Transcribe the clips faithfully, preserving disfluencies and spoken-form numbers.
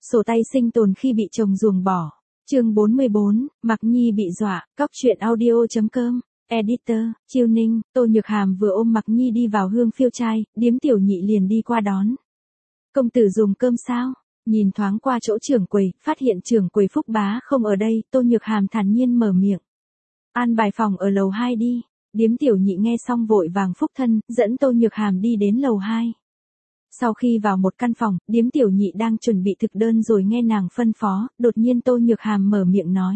Sổ tay sinh tồn khi bị chồng ruồng bỏ. Chương bốn mươi bốn, Mạc Nhi bị dọa, cóc truyện audio.com, Editor, Chiêu Ninh. Tô Nhược Hàm vừa ôm Mạc Nhi đi vào Hương Phiêu Trai, điếm tiểu nhị liền đi qua đón. Công tử dùng cơm sao? Nhìn thoáng qua chỗ trưởng quầy, phát hiện trưởng quầy Phúc Bá không ở đây, Tô Nhược Hàm thản nhiên mở miệng. An bài phòng ở lầu hai đi. Điếm tiểu nhị nghe xong vội vàng phúc thân, dẫn Tô Nhược Hàm đi đến lầu hai. Sau khi vào một căn phòng, điếm tiểu nhị đang chuẩn bị thực đơn rồi nghe nàng phân phó, đột nhiên Tô Nhược Hàm mở miệng nói.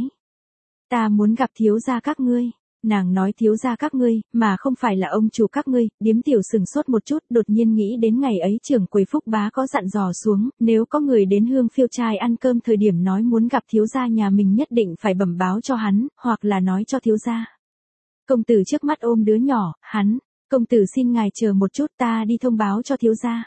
Ta muốn gặp thiếu gia các ngươi. Nàng nói thiếu gia các ngươi, mà không phải là ông chủ các ngươi. Điếm tiểu sừng sốt một chút, đột nhiên nghĩ đến ngày ấy trưởng quầy Phúc Bá có dặn dò xuống, nếu có người đến Hương Phiêu Trai ăn cơm thời điểm nói muốn gặp thiếu gia nhà mình nhất định phải bẩm báo cho hắn, hoặc là nói cho thiếu gia. Công tử trước mắt ôm đứa nhỏ, hắn, công tử xin ngài chờ một chút, ta đi thông báo cho thiếu gia.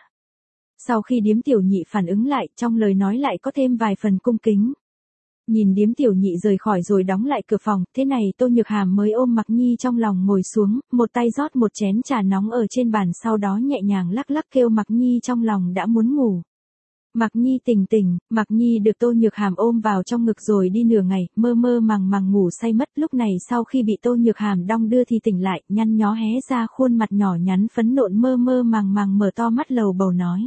Sau khi điếm tiểu nhị phản ứng lại, trong lời nói lại có thêm vài phần cung kính. Nhìn điếm tiểu nhị rời khỏi rồi đóng lại cửa phòng, thế này Tô Nhược Hàm mới ôm Mạc Nhi trong lòng ngồi xuống, một tay rót một chén trà nóng ở trên bàn, sau đó nhẹ nhàng lắc lắc kêu Mạc Nhi trong lòng đã muốn ngủ. Mạc Nhi tỉnh tỉnh, Mạc Nhi được Tô Nhược Hàm ôm vào trong ngực rồi đi nửa ngày, mơ mơ màng màng ngủ say mất. Lúc này sau khi bị Tô Nhược Hàm đong đưa thì tỉnh lại, nhăn nhó hé ra khuôn mặt nhỏ nhắn phấn nộn, mơ mơ màng màng mở to mắt lầu bầu nói.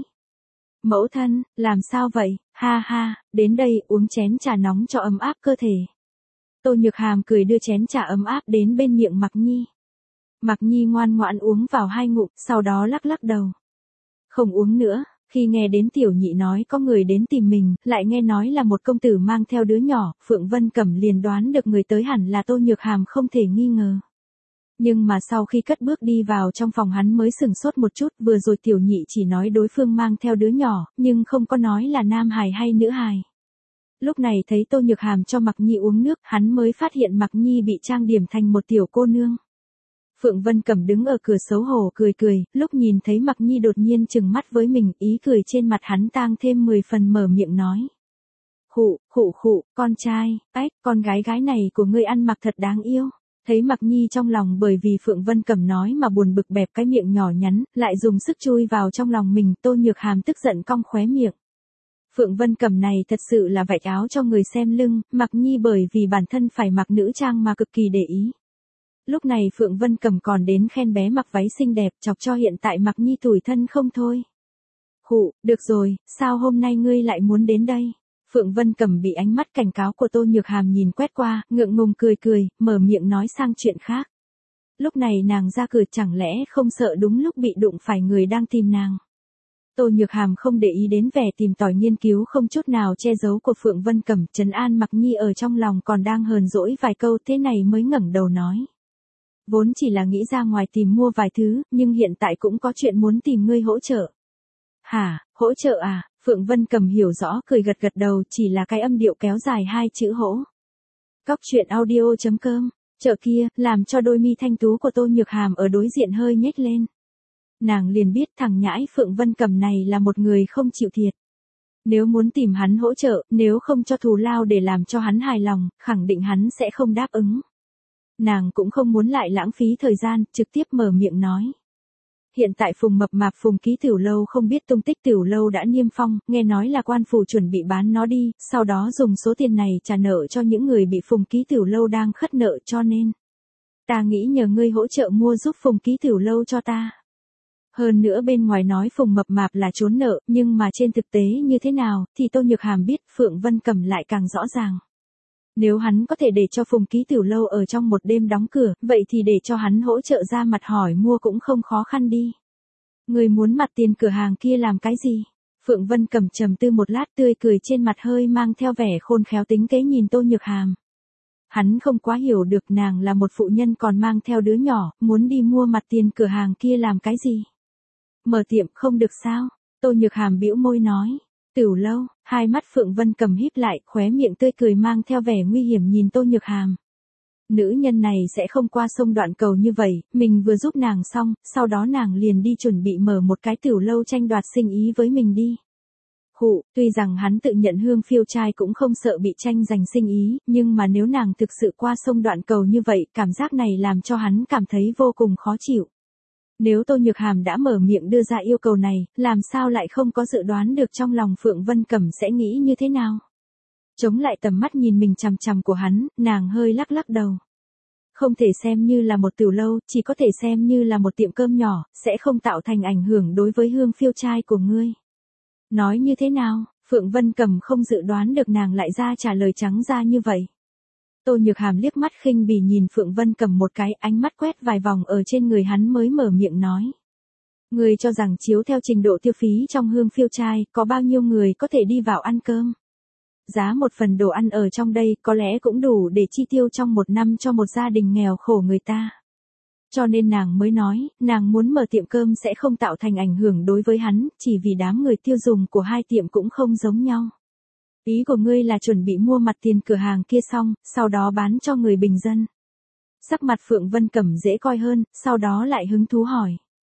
Mẫu thân, làm sao vậy, ha ha, đến đây uống chén trà nóng cho ấm áp cơ thể. Tô Nhược Hàm cười đưa chén trà ấm áp đến bên miệng Mạc Nhi. Mạc Nhi ngoan ngoãn uống vào hai ngụm, sau đó lắc lắc đầu. Không uống nữa. Khi nghe đến tiểu nhị nói có người đến tìm mình, lại nghe nói là một công tử mang theo đứa nhỏ, Phượng Vân Cẩm liền đoán được người tới hẳn là Tô Nhược Hàm không thể nghi ngờ. Nhưng mà sau khi cất bước đi vào trong phòng hắn mới sửng sốt một chút, vừa rồi tiểu nhị chỉ nói đối phương mang theo đứa nhỏ, nhưng không có nói là nam hài hay nữ hài. Lúc này thấy Tô Nhược Hàm cho Mạc Nhi uống nước, hắn mới phát hiện Mạc Nhi bị trang điểm thành một tiểu cô nương. Phượng Vân Cẩm đứng ở cửa xấu hổ cười cười, lúc nhìn thấy Mạc Nhi đột nhiên trừng mắt với mình, ý cười trên mặt hắn tang thêm mười phần, mở miệng nói. Khụ, khụ khụ, con trai, ách, con gái gái này của ngươi ăn mặc thật đáng yêu. Thấy Mạc Nhi trong lòng bởi vì Phượng Vân Cẩm nói mà buồn bực, bẹp cái miệng nhỏ nhắn, lại dùng sức chui vào trong lòng mình, Tô Nhược Hàm tức giận cong khóe miệng. Phượng Vân Cẩm này thật sự là vạch áo cho người xem lưng, Mạc Nhi bởi vì bản thân phải mặc nữ trang mà cực kỳ để ý. Lúc này Phượng Vân Cẩm còn đến khen bé mặc váy xinh đẹp, chọc cho hiện tại Mạc Nhi tủi thân không thôi. Khụ, được rồi, sao hôm nay ngươi lại muốn đến đây? Phượng Vân Cẩm bị ánh mắt cảnh cáo của Tô Nhược Hàm nhìn quét qua, ngượng ngùng cười cười, mở miệng nói sang chuyện khác. Lúc này nàng ra cửa, chẳng lẽ không sợ đúng lúc bị đụng phải người đang tìm nàng. Tô Nhược Hàm không để ý đến vẻ tìm tòi nghiên cứu không chút nào che giấu của Phượng Vân Cẩm, trấn an Mạc Nhi ở trong lòng còn đang hờn dỗi vài câu, thế này mới ngẩng đầu nói. Vốn chỉ là nghĩ ra ngoài tìm mua vài thứ, nhưng hiện tại cũng có chuyện muốn tìm ngươi hỗ trợ. Hả, hỗ trợ à? Phượng Vân Cẩm hiểu rõ, cười gật gật đầu, chỉ là cái âm điệu kéo dài hai chữ hỗ. Cóc truyện audio.com, chợ kia, làm cho đôi mi thanh tú của Tô Nhược Hàm ở đối diện hơi nhếch lên. Nàng liền biết thằng nhãi Phượng Vân Cẩm này là một người không chịu thiệt. Nếu muốn tìm hắn hỗ trợ, nếu không cho thù lao để làm cho hắn hài lòng, khẳng định hắn sẽ không đáp ứng. Nàng cũng không muốn lại lãng phí thời gian, trực tiếp mở miệng nói. Hiện tại Phùng Mập Mạp Phùng Ký Tiểu Lâu không biết tung tích, Tiểu Lâu đã niêm phong, nghe nói là quan phủ chuẩn bị bán nó đi, sau đó dùng số tiền này trả nợ cho những người bị Phùng Ký Tiểu Lâu đang khất nợ, cho nên ta nghĩ nhờ ngươi hỗ trợ mua giúp Phùng Ký Tiểu Lâu cho ta. Hơn nữa bên ngoài nói Phùng Mập Mạp là trốn nợ, nhưng mà trên thực tế như thế nào, thì Tô Nhược Hàm biết, Phượng Vân Cẩm lại càng rõ ràng. Nếu hắn có thể để cho Phùng Ký Tiểu Lâu ở trong một đêm đóng cửa, vậy thì để cho hắn hỗ trợ ra mặt hỏi mua cũng không khó khăn đi. Người muốn mặt tiền cửa hàng kia làm cái gì? Phượng Vân Cẩm trầm tư một lát, tươi cười trên mặt hơi mang theo vẻ khôn khéo tính kế nhìn Tô Nhược Hàm. Hắn không quá hiểu được nàng là một phụ nhân còn mang theo đứa nhỏ, muốn đi mua mặt tiền cửa hàng kia làm cái gì? Mở tiệm không được sao? Tô Nhược Hàm bĩu môi nói. Tiểu Lâu, hai mắt Phượng Vân Cẩm híp lại, khóe miệng tươi cười mang theo vẻ nguy hiểm nhìn Tô Nhược Hàm. Nữ nhân này sẽ không qua sông đoạn cầu như vậy, mình vừa giúp nàng xong, sau đó nàng liền đi chuẩn bị mở một cái tiểu lâu tranh đoạt sinh ý với mình đi. Hụ, tuy rằng hắn tự nhận Hương Phiêu Trai cũng không sợ bị tranh giành sinh ý, nhưng mà nếu nàng thực sự qua sông đoạn cầu như vậy, cảm giác này làm cho hắn cảm thấy vô cùng khó chịu. Nếu Tô Nhược Hàm đã mở miệng đưa ra yêu cầu này, làm sao lại không có dự đoán được trong lòng Phượng Vân Cẩm sẽ nghĩ như thế nào? Chống lại tầm mắt nhìn mình chằm chằm của hắn, nàng hơi lắc lắc đầu. Không thể xem như là một tiểu lâu, chỉ có thể xem như là một tiệm cơm nhỏ, sẽ không tạo thành ảnh hưởng đối với hương phiêu trai của ngươi. Nói như thế nào, Phượng Vân Cẩm không dự đoán được nàng lại ra trả lời trắng ra như vậy. Tô Nhược Hàm liếc mắt khinh bỉ nhìn Phượng Vân Cẩm một cái, ánh mắt quét vài vòng ở trên người hắn mới mở miệng nói. Ngươi cho rằng chiếu theo trình độ tiêu phí trong hương phiêu trai, có bao nhiêu người có thể đi vào ăn cơm? Giá một phần đồ ăn ở trong đây có lẽ cũng đủ để chi tiêu trong một năm cho một gia đình nghèo khổ người ta. Cho nên nàng mới nói, nàng muốn mở tiệm cơm sẽ không tạo thành ảnh hưởng đối với hắn, chỉ vì đám người tiêu dùng của hai tiệm cũng không giống nhau. Ý của ngươi là chuẩn bị mua mặt tiền cửa hàng kia xong, sau đó bán cho người bình dân. Sắc mặt Phượng Vân Cẩm dễ coi hơn, sau đó lại hứng thú hỏi.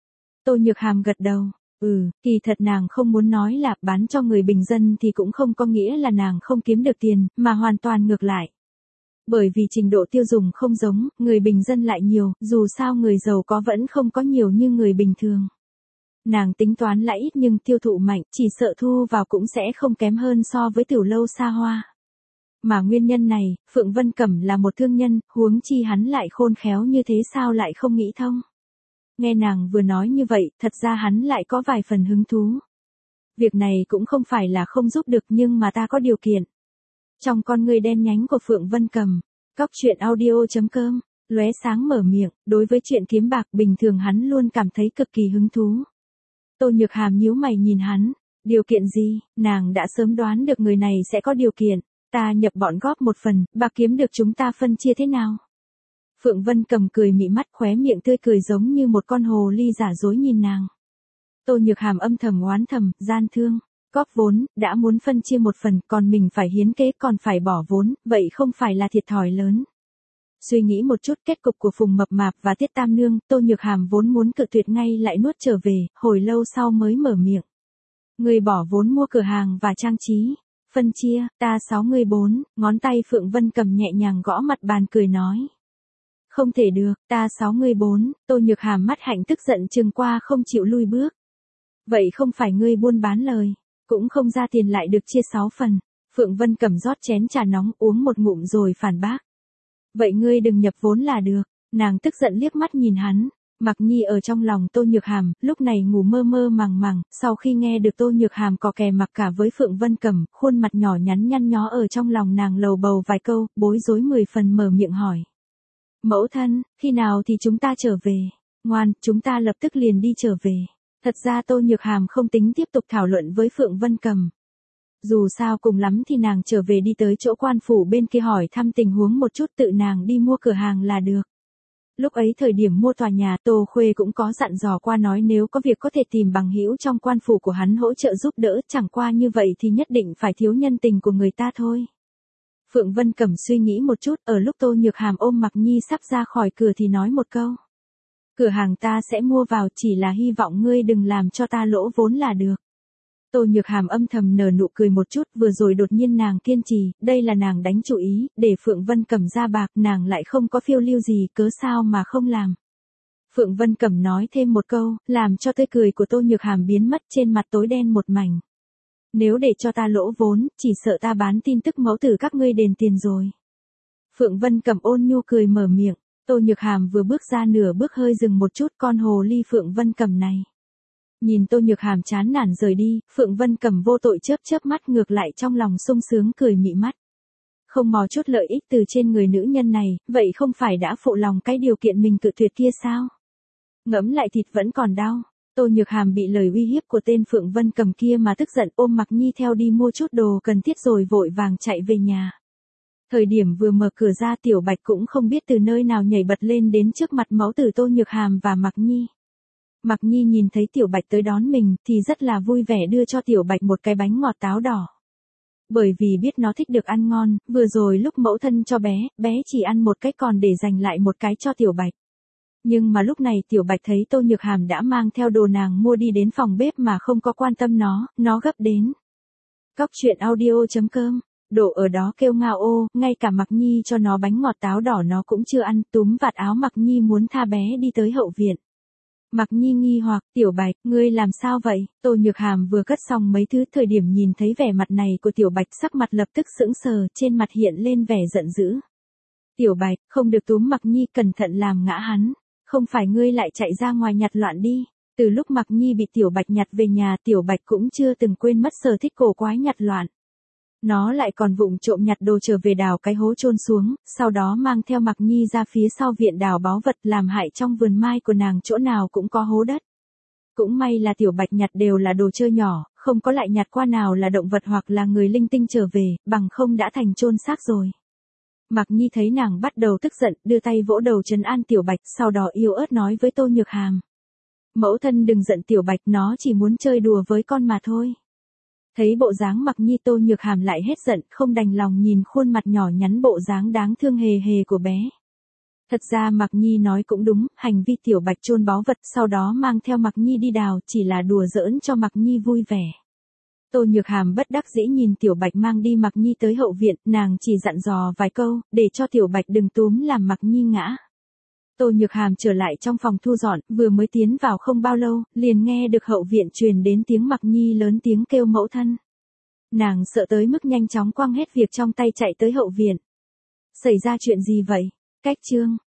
Tô Nhược Hàm gật đầu. Ừ, kỳ thật nàng không muốn nói là bán cho người bình dân thì cũng không có nghĩa là nàng không kiếm được tiền, mà hoàn toàn ngược lại. Bởi vì trình độ tiêu dùng không giống, người bình dân lại nhiều, dù sao người giàu có vẫn không có nhiều như người bình thường. Nàng tính toán là ít nhưng tiêu thụ mạnh, chỉ sợ thu vào cũng sẽ không kém hơn so với tiểu lâu xa hoa. Mà nguyên nhân này, Phượng Vân Cẩm là một thương nhân, huống chi hắn lại khôn khéo như thế sao lại không nghĩ thông. Nghe nàng vừa nói như vậy, thật ra hắn lại có vài phần hứng thú. Việc này cũng không phải là không giúp được nhưng mà ta có điều kiện. Trong con người đen nhánh của Phượng Vân Cẩm, Cóc Truyện Audio chấm com, lóe sáng mở miệng, đối với chuyện kiếm bạc bình thường hắn luôn cảm thấy cực kỳ hứng thú. Tô Nhược Hàm nhíu mày nhìn hắn, điều kiện gì, nàng đã sớm đoán được người này sẽ có điều kiện, ta nhập bọn góp một phần, bạc kiếm được chúng ta phân chia thế nào? Phượng Vân Cầm cười mị mắt khóe miệng tươi cười giống như một con hồ ly giả dối nhìn nàng. Tô Nhược Hàm âm thầm oán thầm, gian thương, góp vốn, đã muốn phân chia một phần, còn mình phải hiến kế còn phải bỏ vốn, vậy không phải là thiệt thòi lớn. Suy nghĩ một chút kết cục của Phùng Mập Mạp và Tiết Tam Nương, Tô Nhược Hàm vốn muốn cự tuyệt ngay lại nuốt trở về, hồi lâu sau mới mở miệng. Người bỏ vốn mua cửa hàng và trang trí, phân chia, ta sáu người bốn, ngón tay Phượng Vân Cầm nhẹ nhàng gõ mặt bàn cười nói. Không thể được, ta sáu người bốn, Tô Nhược Hàm mắt hạnh tức giận trừng qua không chịu lui bước. Vậy không phải ngươi buôn bán lời, cũng không ra tiền lại được chia sáu phần. Phượng Vân Cầm rót chén trà nóng uống một ngụm rồi phản bác. Vậy ngươi đừng nhập vốn là được, nàng tức giận liếc mắt nhìn hắn. Mặc Nhi ở trong lòng Tô Nhược Hàm, lúc này ngủ mơ mơ màng màng, sau khi nghe được Tô Nhược Hàm có kè mặc cả với Phượng Vân Cẩm, khuôn mặt nhỏ nhắn nhăn nhó ở trong lòng nàng lầu bầu vài câu, bối rối mười phần mở miệng hỏi. Mẫu thân, khi nào thì chúng ta trở về? Ngoan, chúng ta lập tức liền đi trở về. Thật ra Tô Nhược Hàm không tính tiếp tục thảo luận với Phượng Vân Cẩm. Dù sao cùng lắm thì nàng trở về đi tới chỗ quan phủ bên kia hỏi thăm tình huống một chút tự nàng đi mua cửa hàng là được. Lúc ấy thời điểm mua tòa nhà Tô Khuê cũng có dặn dò qua nói nếu có việc có thể tìm bằng hữu trong quan phủ của hắn hỗ trợ giúp đỡ, chẳng qua như vậy thì nhất định phải thiếu nhân tình của người ta thôi. Phượng Vân Cẩm suy nghĩ một chút, ở lúc Tô Nhược Hàm ôm Mặc Nhi sắp ra khỏi cửa thì nói một câu. Cửa hàng ta sẽ mua vào, chỉ là hy vọng ngươi đừng làm cho ta lỗ vốn là được. Tô Nhược Hàm âm thầm nở nụ cười một chút, vừa rồi đột nhiên nàng kiên trì, đây là nàng đánh chủ ý, để Phượng Vân Cẩm ra bạc, nàng lại không có phiêu lưu gì, cớ sao mà không làm. Phượng Vân Cẩm nói thêm một câu, làm cho tươi cười của Tô Nhược Hàm biến mất, trên mặt tối đen một mảnh. Nếu để cho ta lỗ vốn, chỉ sợ ta bán tin tức mẫu tử các ngươi đền tiền rồi. Phượng Vân Cẩm ôn nhu cười mở miệng, Tô Nhược Hàm vừa bước ra nửa bước hơi dừng một chút, con hồ ly Phượng Vân Cẩm này. Nhìn Tô Nhược Hàm chán nản rời đi, Phượng Vân Cẩm vô tội chớp chớp mắt, ngược lại trong lòng sung sướng cười mị mắt. Không mò chút lợi ích từ trên người nữ nhân này, vậy không phải đã phụ lòng cái điều kiện mình cự tuyệt kia sao? Ngẫm lại thịt vẫn còn đau. Tô Nhược Hàm bị lời uy hiếp của tên Phượng Vân Cẩm kia mà tức giận, ôm Mặc Nhi theo đi mua chút đồ cần thiết rồi vội vàng chạy về nhà. Thời điểm vừa mở cửa ra, Tiểu Bạch cũng không biết từ nơi nào nhảy bật lên đến trước mặt mẫu tử Tô Nhược Hàm và Mặc Nhi. Mặc Nhi nhìn thấy Tiểu Bạch tới đón mình thì rất là vui vẻ đưa cho Tiểu Bạch một cái bánh ngọt táo đỏ. Bởi vì biết nó thích được ăn ngon, vừa rồi lúc mẫu thân cho bé, bé chỉ ăn một cái còn để dành lại một cái cho Tiểu Bạch. Nhưng mà lúc này Tiểu Bạch thấy Tô Nhược Hàm đã mang theo đồ nàng mua đi đến phòng bếp mà không có quan tâm nó, nó gấp đến. Cóc Truyện Audio chấm com, đồ ở đó kêu ngao ô, ngay cả Mặc Nhi cho nó bánh ngọt táo đỏ nó cũng chưa ăn, túm vạt áo Mặc Nhi muốn tha bé đi tới hậu viện. Mạc Nhi nghi hoặc, Tiểu Bạch, ngươi làm sao vậy? Tô Nhược Hàm vừa cất xong mấy thứ, thời điểm nhìn thấy vẻ mặt này của Tiểu Bạch, sắc mặt lập tức sững sờ, trên mặt hiện lên vẻ giận dữ. Tiểu Bạch, không được túm Mạc Nhi, cẩn thận làm ngã hắn. Không phải ngươi lại chạy ra ngoài nhặt loạn đi. Từ lúc Mạc Nhi bị Tiểu Bạch nhặt về nhà, Tiểu Bạch cũng chưa từng quên mất sở thích cổ quái nhặt loạn. Nó lại còn vụng trộm nhặt đồ trở về đào cái hố chôn xuống, sau đó mang theo Mạc Nhi ra phía sau viện đào báu vật, làm hại trong vườn mai của nàng chỗ nào cũng có hố đất. Cũng may là Tiểu Bạch nhặt đều là đồ chơi nhỏ, không có lại nhặt qua nào là động vật hoặc là người linh tinh trở về, bằng không đã thành chôn xác rồi. Mạc Nhi thấy nàng bắt đầu tức giận, đưa tay vỗ đầu trấn an Tiểu Bạch, sau đó yếu ớt nói với Tô Nhược Hàm. Mẫu thân đừng giận Tiểu Bạch, nó chỉ muốn chơi đùa với con mà thôi. Thấy bộ dáng Mạc Nhi, Tô Nhược Hàm lại hết giận, không đành lòng nhìn khuôn mặt nhỏ nhắn bộ dáng đáng thương hề hề của bé. Thật ra Mạc Nhi nói cũng đúng, hành vi Tiểu Bạch chôn báu vật sau đó mang theo Mạc Nhi đi đào chỉ là đùa giỡn cho Mạc Nhi vui vẻ. Tô Nhược Hàm bất đắc dĩ nhìn Tiểu Bạch mang đi Mạc Nhi tới hậu viện, nàng chỉ dặn dò vài câu, để cho Tiểu Bạch đừng túm làm Mạc Nhi ngã. Tô Nhược Hàm trở lại trong phòng thu dọn, vừa mới tiến vào không bao lâu, liền nghe được hậu viện truyền đến tiếng Mạc Nhi lớn tiếng kêu mẫu thân. Nàng sợ tới mức nhanh chóng quăng hết việc trong tay chạy tới hậu viện. Xảy ra chuyện gì vậy? Cách chương